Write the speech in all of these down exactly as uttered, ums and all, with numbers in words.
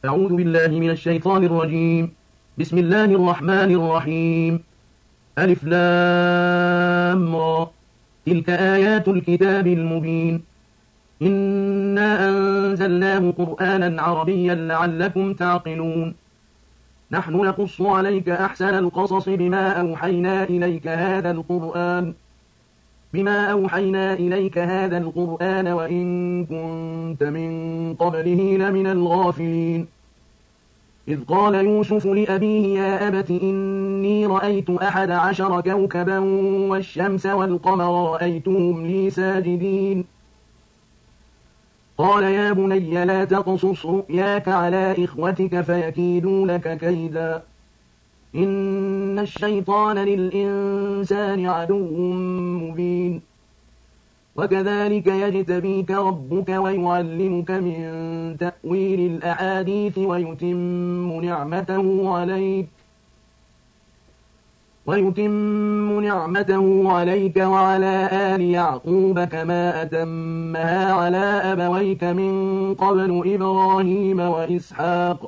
أعوذ بالله من الشيطان الرجيم. بسم الله الرحمن الرحيم. ألف لام را. تلك آيات الكتاب المبين. إنا أنزلناه قرآنا عربيا لعلكم تعقلون. نحن نقص عليك أحسن القصص بما أوحينا إليك هذا القرآن بما أوحينا إليك هذا القرآن وإن كنت من قبله لمن الغافلين. إذ قال يوسف لأبيه يا أبت إني رأيت أحد عشر كوكبا والشمس والقمر رأيتهم لي ساجدين. قال يا بني لا تقصص رؤياك على إخوتك فيكيدوا لك كيدا. إن الشيطان للإنسان عدو مبين. وكذلك يجتبيك ربك ويعلمك من تأويل الأحاديث ويتم نعمته عليك ويتم نعمته عليك وعلى آل يعقوب كما أتمها على أبويك من قبل إبراهيم وإسحاق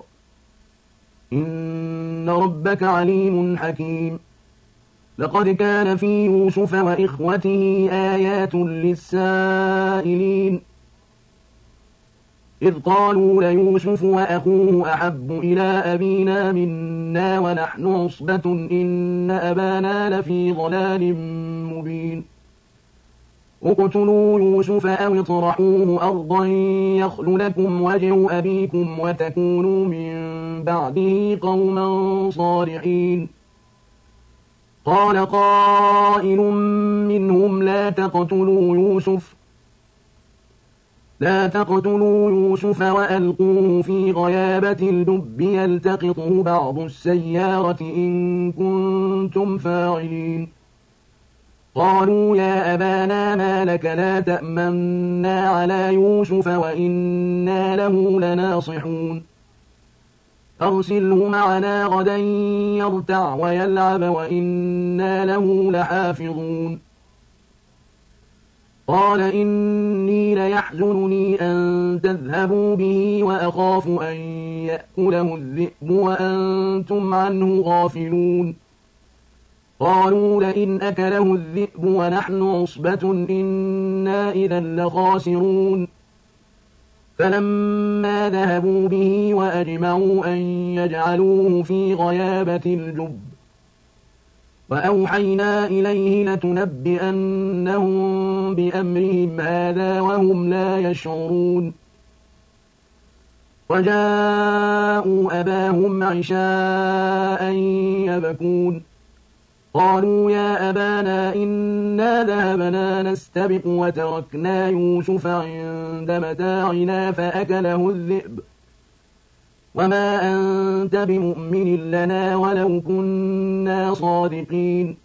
إن ربك عليم حكيم. لقد كان في يوسف وإخوته آيات للسائلين إذ قالوا ليوسف وأخوه أحب إلى أبينا منا ونحن عصبة إن أبانا لفي ضلال مبين. اقتلوا يوسف أو اطرحوه أرضا يخل لكم وجه أبيكم وتكونوا من بعده قوما صالحين. قال قائل منهم لا تقتلوا يوسف لا تقتلوا يوسف وألقوه في غيابة الجب يلتقطه بعض السيارة إن كنتم فاعلين. قالوا يا أبانا ما لك لا تأمنا على يوسف وإنا له لناصحون. أرسله معنا غدا يرتع ويلعب وإنا له لحافظون. قال إني ليحزنني أن تذهبوا به وأخاف أن يأكله الذئب وأنتم عنه غافلون. قالوا لئن أكله الذئب ونحن عصبة إنا إذا لخاسرون. فلما ذهبوا به وأجمعوا أن يجعلوه في غيابة الجب وأوحينا إليه لتنبئنهم بأمرهم هذا وهم لا يشعرون. وجاءوا أباهم عشاء يبكون. قالوا يا أبانا إنا ذهبنا نستبق وتركنا يوسف عند متاعنا فأكله الذئب وما أنت بمؤمن لنا ولو كنا صادقين.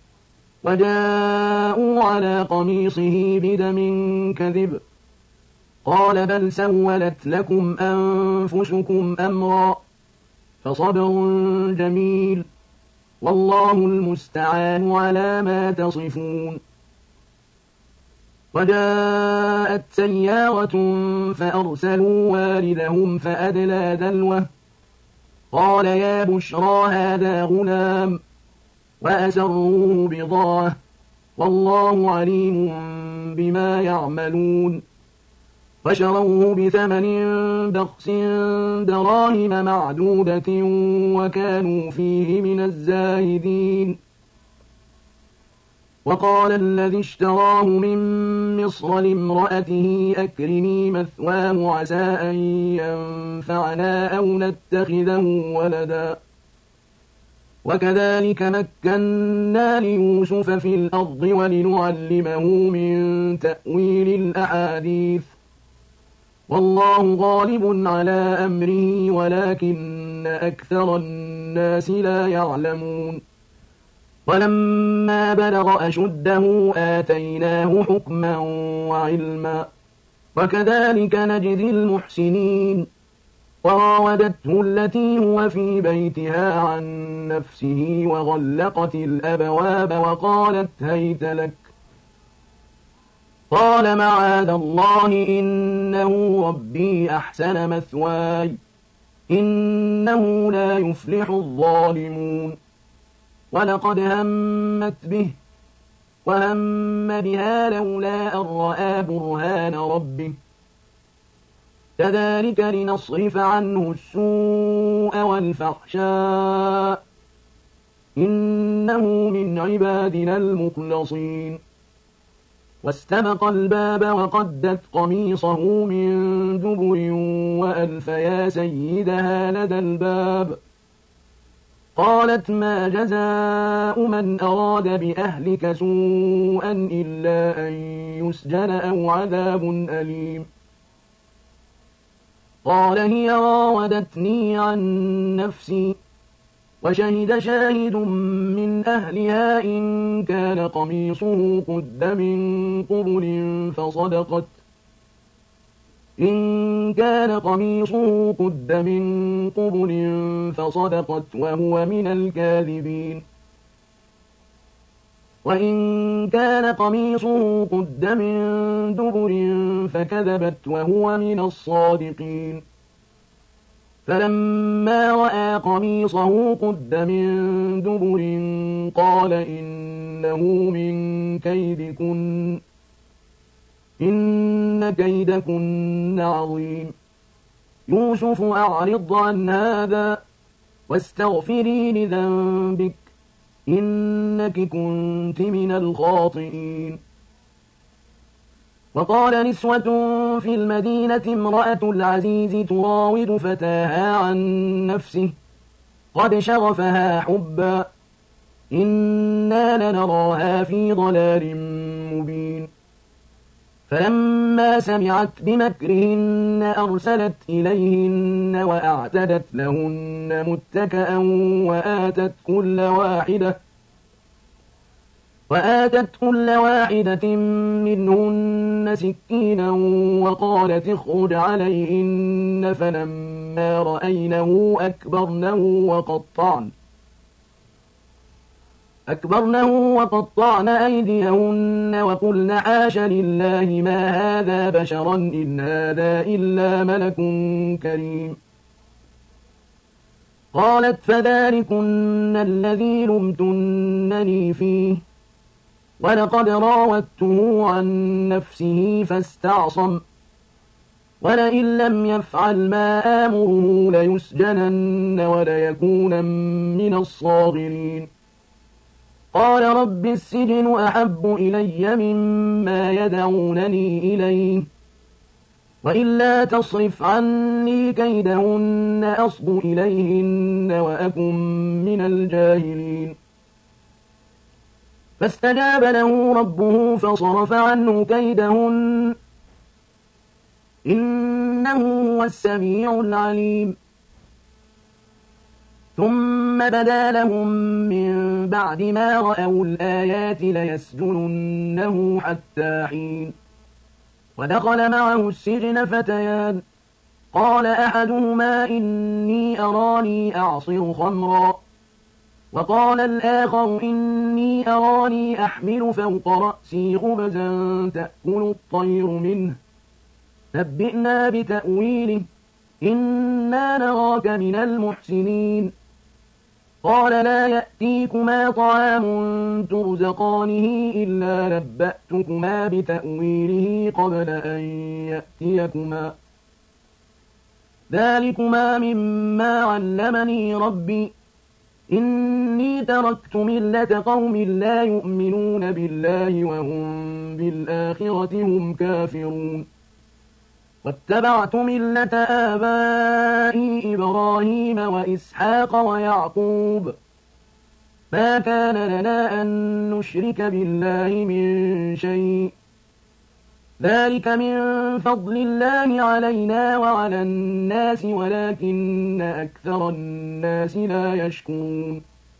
وجاءوا على قميصه بدم كذب. قال بل سولت لكم أنفسكم أمرا فصبر جميل والله المستعان على ما تصفون. وجاءت سيارة فأرسلوا والدهم فأدلى دلوه. قال يا بشرى هذا غلام وأسروه بضاعة والله عليم بما يعملون. فشروه بثمن بخس دراهم معدودة وكانوا فيه من الزاهدين. وقال الذي اشتراه من مصر لامرأته أكرمي مثواه عسى أن ينفعنا أو نتخذه ولدا. وكذلك مكنا ليوسف في الأرض ولنعلمه من تأويل الأحاديث والله غالب على أمره ولكن أكثر الناس لا يعلمون. ولما بلغ أشده آتيناه حكما وعلما وكذلك نجزي المحسنين. وراودته التي هو في بيتها عن نفسه وغلقت الأبواب وقالت هيت لك. قال معاذ الله إنه ربي أحسن مثواي إنه لا يفلح الظالمون. ولقد همت به وهم بها لولا أن رأى برهان ربه كذلك لنصرف عنه السوء والفحشاء إنه من عبادنا المخلصين. واستبق الباب وقدت قميصه من دبر وألف يا سيدها لدى الباب قالت ما جزاء من أراد بأهلك سوءا إلا أن يسجن أو عذاب أليم. قال هي راودتني عن نفسي وشهد شاهد من أهلها إن كان قميصه قد من قبل فصدقت إن كان قميصه قد من قبل فصدقت وهو من الكاذبين وإن كان قميصه قد من دبر فكذبت وهو من الصادقين. فلما رأى قميصه قد من دبر قال إنه من كيدكن إن كيدكن عظيم. يوسف أعرض عن هذا واستغفري لذنبك إنك كنت من الخاطئين. وقال نسوة في المدينة امرأة العزيز تراود فتاها عن نفسه قد شغفها حبا إنا لنراها في ضلال مبين. فلما سمعت بمكرهن أرسلت إليهن وأعتدت لهن متكأ وآتت كل واحدة وآتت كل واحدة منهن سكينا وقالت اخرج عليهن فلما رأينه أكبرنه وقطعن أكبرنه وقطعن أيديهن وقلن حاش لله ما هذا بشرا إن هذا إلا ملك كريم. قالت فذلكن الذي لمتنني فيه ولقد راودته عن نفسه فاستعصم ولئن لم يفعل ما آمره ليسجنن وليكونن من الصاغرين. قال رب السجن أحب إلي مما يدعونني إليه وإلا تصرف عني كيدهن أصب إليهن وأكن من الجاهلين. فاستجاب له ربه فصرف عنه كيدهن إنه هو السميع العليم. ثم بدا لهم من بعد ما رأوا الآيات ليسجننه حتى حين. ودخل معه السجن فتيان قال أحدهما إني أراني أعصر خمرا وقال الآخر إني أراني أحمل فوق رأسي خبزا تأكل الطير منه نبئنا بتأويله إنا نراك من المحسنين. قال لا يأتيكما طعام ترزقانه إلا نبأتكما بتأويله قبل أن يأتيكما ذلكما مما علمني ربي إني تركت ملة قوم لا يؤمنون بالله وهم بالآخرة هم كافرون واتبعت ملة آبائي إبراهيم وإسحاق ويعقوب ما كان لنا أن نشرك بالله من شيء ذلك من فضل الله علينا وعلى الناس ولكن أكثر الناس لا يشكرون.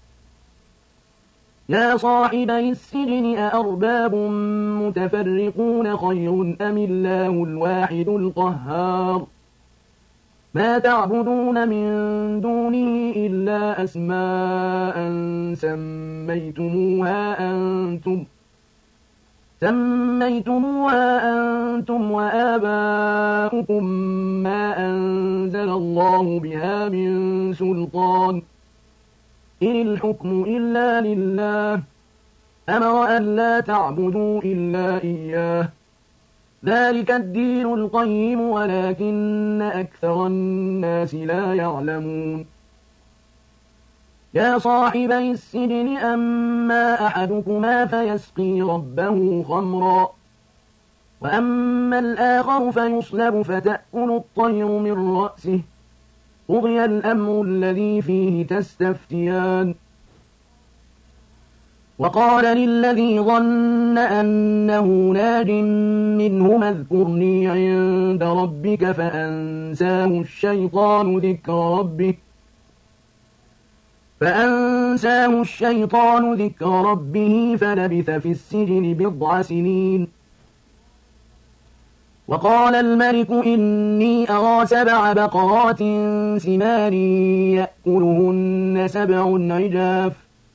يا صاحبي السجن أأرباب متفرقون خير أم الله الواحد القهار ما تعبدون من دونه إلا أسماء سميتموها أنتم سميتموها أنتم وآباؤكم ما أنزل الله بها من سلطان إن الحكم إلا لله أمر أن لا تعبدوا إلا إياه ذلك الدين القيم ولكن أكثر الناس لا يعلمون يا صاحبي السجن أما أحدكما فيسقي ربه خمرا وأما الآخر فيصلب فتأكل الطير من رأسه قضي الأمر الذي فيه تستفتيان وقال للذي ظن أنه ناج منهما اذكرني عند ربك فأنساه الشيطان ذكر ربه فأنساه الشيطان ذكر ربه فلبث في السجن بضع سنين وقال الملك إني أرى سبع بقرات سمان يأكلهن سبع عجاف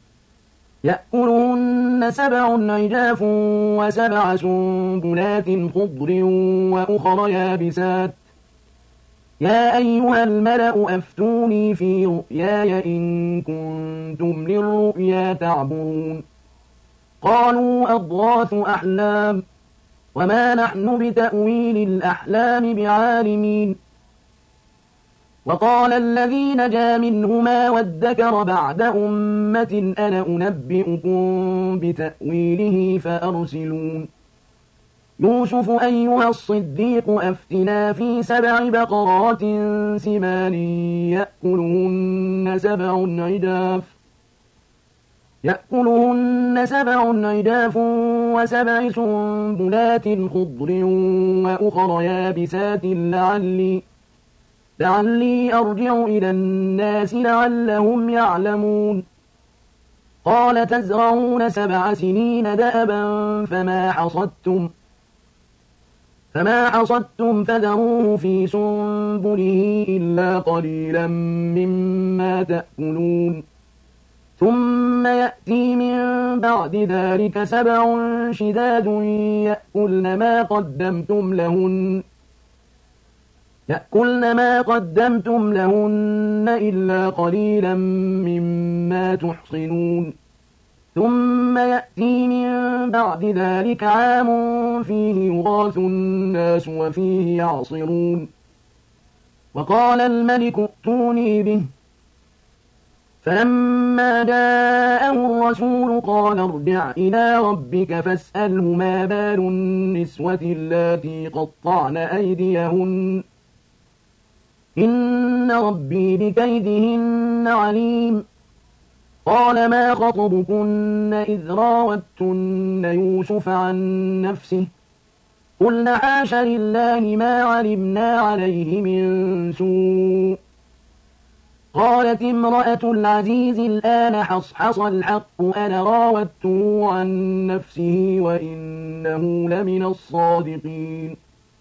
يأكلهن سبع عجاف وسبع سنبلات خضر وأخر يابسات يا أيها الملأ أفتوني في رؤياي إن كنتم للرؤيا تعبرون قالوا أضغاث أحلام وما نحن بتأويل الأحلام بعالمين وقال الذي نجا منهما وادكر بعد أمة أنا أنبئكم بتأويله فأرسلون يوسف أيها الصديق أفتنا في سبع بقرات سمان يأكلهن سبع عجاف يأكلهن سبع عجاف وسبع سنبلات خضر وأخر يابسات لعلي لعلي أرجع إلى الناس لعلهم يعلمون قال تزرعون سبع سنين دأبا فما حصدتم فما حصدتم فذروه في سنبله إلا قليلا مما تأكلون ثم يأتي من بعد ذلك سبع شداد يأكلن ما قدمتم لهن يأكلن ما قدمتم لهن إلا قليلا مما تحصنون ثم يأتي من بعد ذلك عام فيه يغاث الناس وفيه يعصرون وقال الملك ائتوني به فلما جاءه الرسول قال ارجع إلى ربك فاسأله ما بال النسوة اللاتي قطعن أيديهن إن ربي بكيدهن عليم قال ما خطبكن إذ راوتن يوسف عن نفسه قلن حاش لله ما علمنا عليه من سوء قالت امرأة العزيز الآن حصحص الحق أنا راودته عن نفسه وإنه لمن الصادقين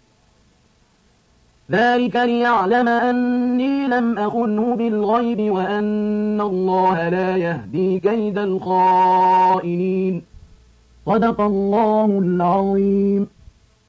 ذلك ليعلم أني لم أخنه بالغيب وأن الله لا يهدي كيد الخائنين صدق الله العظيم.